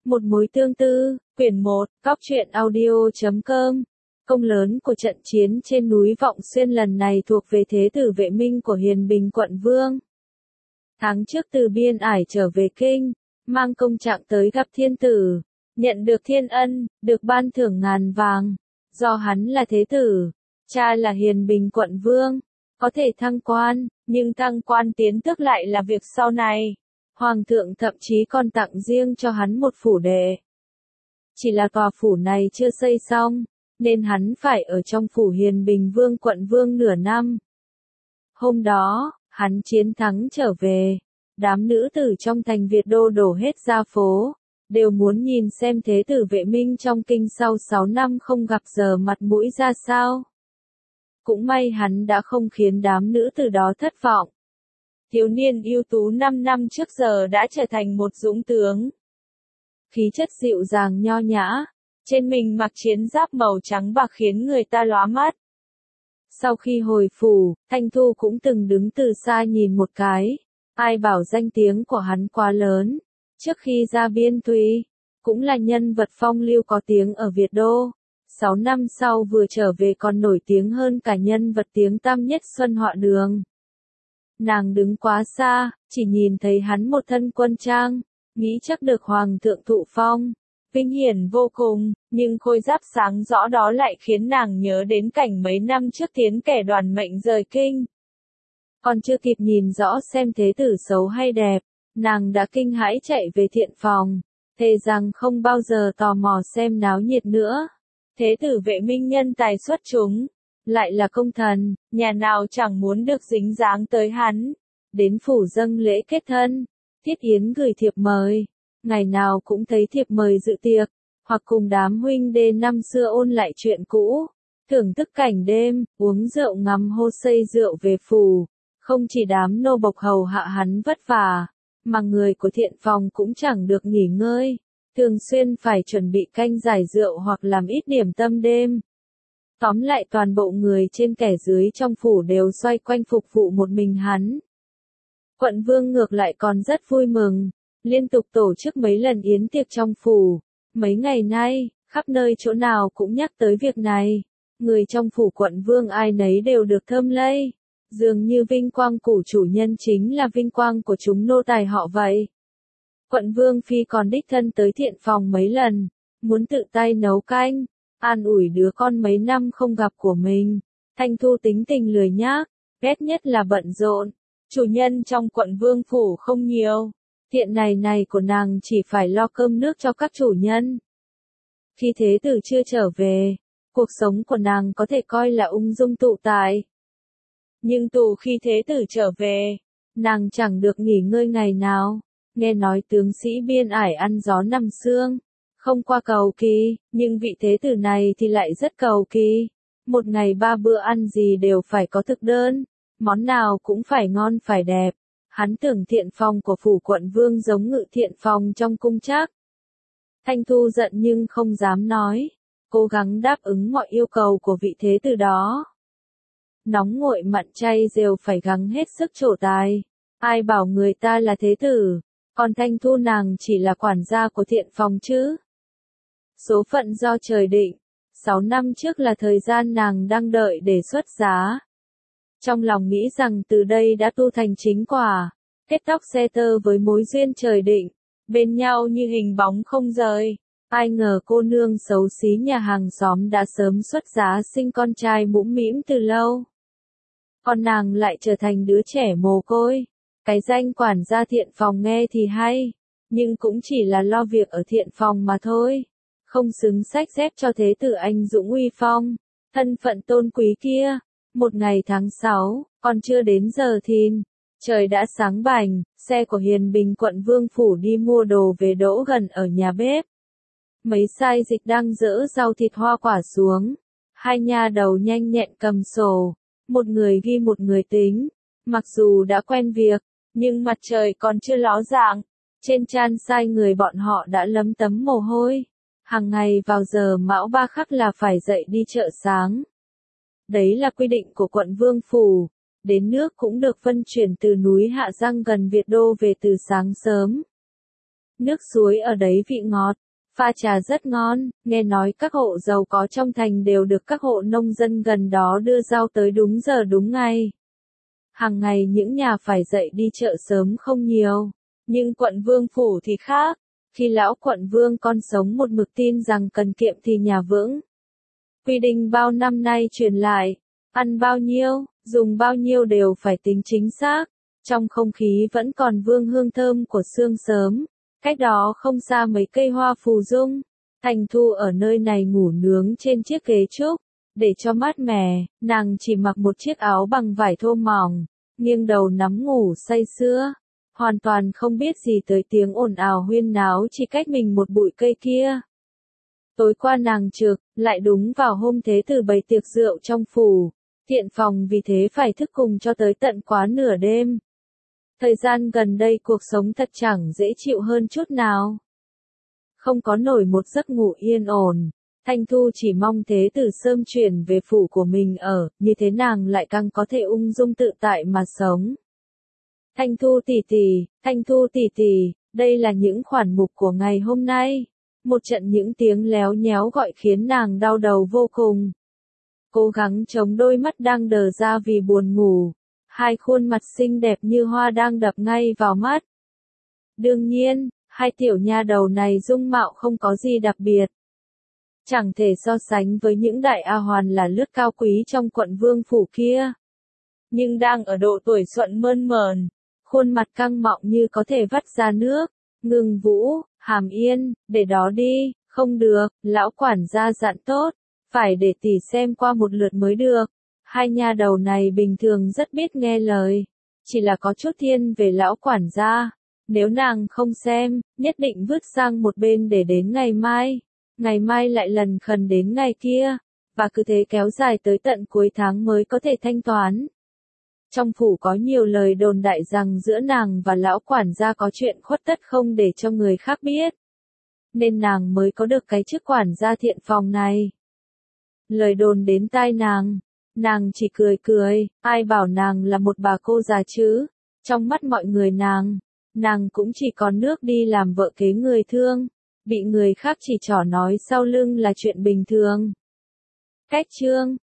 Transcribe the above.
Một mối tương tư, quyển 1, Cóc truyện audio.com. Công lớn của trận chiến trên núi Vọng Xuyên lần này thuộc về thế tử Vệ Minh của Hiền Bình quận Vương. Tháng trước từ Biên Ải trở về kinh, mang công trạng tới gặp thiên tử, nhận được thiên ân, được ban thưởng ngàn vàng. Do hắn là thế tử, cha là Hiền Bình quận Vương, có thể thăng quan, nhưng thăng quan tiến tước lại là việc sau này. Hoàng thượng thậm chí còn tặng riêng cho hắn một phủ đệ. Chỉ là tòa phủ này chưa xây xong, nên hắn phải ở trong phủ Hiền Bình Vương quận Vương nửa năm. Hôm đó, hắn chiến thắng trở về, đám nữ tử trong thành Việt Đô đổ hết ra phố, đều muốn nhìn xem thế tử Vệ Minh trong kinh sau 6 năm không gặp giờ mặt mũi ra sao. Cũng may hắn đã không khiến đám nữ tử đó thất vọng. Thiếu niên ưu tú 5 năm trước giờ đã trở thành một dũng tướng. Khí chất dịu dàng nho nhã, trên mình mặc chiến giáp màu trắng bạc khiến người ta lóa mắt. Sau khi hồi phủ, Thanh Thu cũng từng đứng từ xa nhìn một cái, ai bảo danh tiếng của hắn quá lớn. Trước khi ra Biên Thùy, cũng là nhân vật phong lưu có tiếng ở Việt Đô. 6 năm sau vừa trở về còn nổi tiếng hơn cả nhân vật tiếng tăm nhất Xuân Họa Đường. Nàng đứng quá xa, chỉ nhìn thấy hắn một thân quân trang, nghĩ chắc được hoàng thượng thụ phong, vinh hiển vô cùng, nhưng khôi giáp sáng rõ đó lại khiến nàng nhớ đến cảnh mấy năm trước tiến kẻ đoàn mệnh rời kinh. Còn chưa kịp nhìn rõ xem thế tử xấu hay đẹp, nàng đã kinh hãi chạy về thiện phòng, thề rằng không bao giờ tò mò xem náo nhiệt nữa. Thế tử Vệ Minh nhân tài xuất chúng, lại là công thần, nhà nào chẳng muốn được dính dáng tới hắn. Đến phủ dâng lễ kết thân, Thiết Yến gửi thiệp mời, ngày nào cũng thấy thiệp mời dự tiệc, hoặc cùng đám huynh đê năm xưa ôn lại chuyện cũ, thưởng thức cảnh đêm, uống rượu ngắm hô xây rượu về phủ. Không chỉ đám nô bộc hầu hạ hắn vất vả, mà người của thiện phòng cũng chẳng được nghỉ ngơi, thường xuyên phải chuẩn bị canh giải rượu hoặc làm ít điểm tâm đêm. Tóm lại toàn bộ người trên kẻ dưới trong phủ đều xoay quanh phục vụ một mình hắn. Quận Vương ngược lại còn rất vui mừng, liên tục tổ chức mấy lần yến tiệc trong phủ. Mấy ngày nay, khắp nơi chỗ nào cũng nhắc tới việc này. Người trong phủ quận Vương ai nấy đều được thơm lây. Dường như vinh quang của chủ nhân chính là vinh quang của chúng nô tài họ vậy. Quận Vương Phi còn đích thân tới thiện phòng mấy lần, muốn tự tay nấu canh, an ủi đứa con mấy năm không gặp của mình. Thanh Thu tính tình lười nhác, ghét nhất là bận rộn. Chủ nhân trong quận Vương phủ không nhiều, thiện này của nàng chỉ phải lo cơm nước cho các chủ nhân. Khi thế tử chưa trở về, cuộc sống của nàng có thể coi là ung dung tự tại. Nhưng từ khi thế tử trở về, nàng chẳng được nghỉ ngơi ngày nào. Nghe nói tướng sĩ Biên Ải ăn gió nằm sương, không qua cầu kỳ, nhưng vị thế tử này thì lại rất cầu kỳ. Một ngày 3 bữa ăn gì đều phải có thực đơn, món nào cũng phải ngon phải đẹp. Hắn tưởng thiện phòng của phủ quận Vương giống ngự thiện phòng trong cung trác. Thanh Thu giận nhưng không dám nói, cố gắng đáp ứng mọi yêu cầu của vị thế tử đó. Nóng nguội mặn chay đều phải gắng hết sức trổ tài. Ai bảo người ta là thế tử, còn Thanh Thu nàng chỉ là quản gia của thiện phòng chứ. Số phận do trời định, 6 năm trước là thời gian nàng đang đợi để xuất giá. Trong lòng nghĩ rằng từ đây đã tu thành chính quả, kết tóc xe tơ với mối duyên trời định, bên nhau như hình bóng không rời. Ai ngờ cô nương xấu xí nhà hàng xóm đã sớm xuất giá sinh con trai mũm mĩm từ lâu. Còn nàng lại trở thành đứa trẻ mồ côi. Cái danh quản gia thiện phòng nghe thì hay, nhưng cũng chỉ là lo việc ở thiện phòng mà thôi. Không xứng xách xếp cho thế tử anh dũng uy phong, thân phận tôn quý kia. Một ngày tháng 6, còn chưa đến giờ thìn, trời đã sáng bảnh, xe của Hiền Bình quận Vương phủ đi mua đồ về đỗ gần ở nhà bếp. Mấy sai dịch đang dỡ rau thịt hoa quả xuống, hai nha đầu nhanh nhẹn cầm sổ, một người ghi một người tính. Mặc dù đã quen việc, nhưng mặt trời còn chưa ló dạng, trên trán sai người bọn họ đã lấm tấm mồ hôi. Hàng ngày vào giờ mão 3 khắc là phải dậy đi chợ sáng. Đấy là quy định của quận Vương phủ. Đến nước cũng được phân chuyển từ núi Hạ Giang gần Việt Đô về từ sáng sớm. nước suối ở đấy vị ngọt, pha trà rất ngon, nghe nói các hộ giàu có trong thành đều được các hộ nông dân gần đó đưa rau tới đúng giờ đúng ngày. Hàng ngày những nhà phải dậy đi chợ sớm không nhiều, nhưng quận vương phủ thì khác, khi lão quận vương con sống một mực tin rằng cần kiệm thì nhà vững. Quy định bao năm nay truyền lại, ăn bao nhiêu, dùng bao nhiêu đều phải tính chính xác, trong không khí vẫn còn vương hương thơm của sương sớm, cách đó không xa mấy cây hoa phù dung. Thành Thu ở nơi này ngủ nướng trên chiếc ghế trúc, để cho mát mẻ, nàng chỉ mặc một chiếc áo bằng vải thô mỏng, nghiêng đầu nắm ngủ say sưa, hoàn toàn không biết gì tới tiếng ồn ào huyên náo chỉ cách mình một bụi cây kia. Tối qua nàng trực, lại đúng vào hôm Thế Tử bày tiệc rượu trong phủ, thiện phòng vì thế phải thức cùng cho tới tận quá nửa đêm. Thời gian gần đây cuộc sống thật chẳng dễ chịu hơn chút nào. Không có nổi một giấc ngủ yên ổn, Thanh Thu chỉ mong Thế Tử sớm chuyển về phủ của mình ở, như thế nàng lại càng có thể ung dung tự tại mà sống. Thanh Thu tỷ tỷ, đây là những khoản mục của ngày hôm nay. Một trận những tiếng léo nhéo gọi khiến nàng đau đầu vô cùng. Cố gắng chống đôi mắt đang đờ ra vì buồn ngủ. Hai khuôn mặt xinh đẹp như hoa đang đập ngay vào mắt. Đương nhiên, hai tiểu nha đầu này dung mạo không có gì đặc biệt. Chẳng thể so sánh với những đại A hoàn là lướt cao quý trong quận vương phủ kia. Nhưng đang ở độ tuổi xuân mơn mởn, khuôn mặt căng mọng như có thể vắt ra nước. Ngưng Vũ, Hàm Yên, để đó đi, không được, lão quản gia dặn tốt, phải để tỷ xem qua một lượt mới được. Hai nha đầu này bình thường rất biết nghe lời, chỉ là có chút thiên về lão quản gia. Nếu nàng không xem, nhất định vứt sang một bên để đến ngày mai lại lần khần đến ngày kia, và cứ thế kéo dài tới tận cuối tháng mới có thể thanh toán. Trong phủ có nhiều lời đồn đại rằng giữa nàng và lão quản gia có chuyện khuất tất không để cho người khác biết, nên nàng mới có được cái chức quản gia thiện phòng này. Lời đồn đến tai nàng chỉ cười, ai bảo nàng là một bà cô già chứ, trong mắt mọi người nàng cũng chỉ còn nước đi làm vợ kế người thương, bị người khác chỉ trỏ nói sau lưng là chuyện bình thường. Cách chương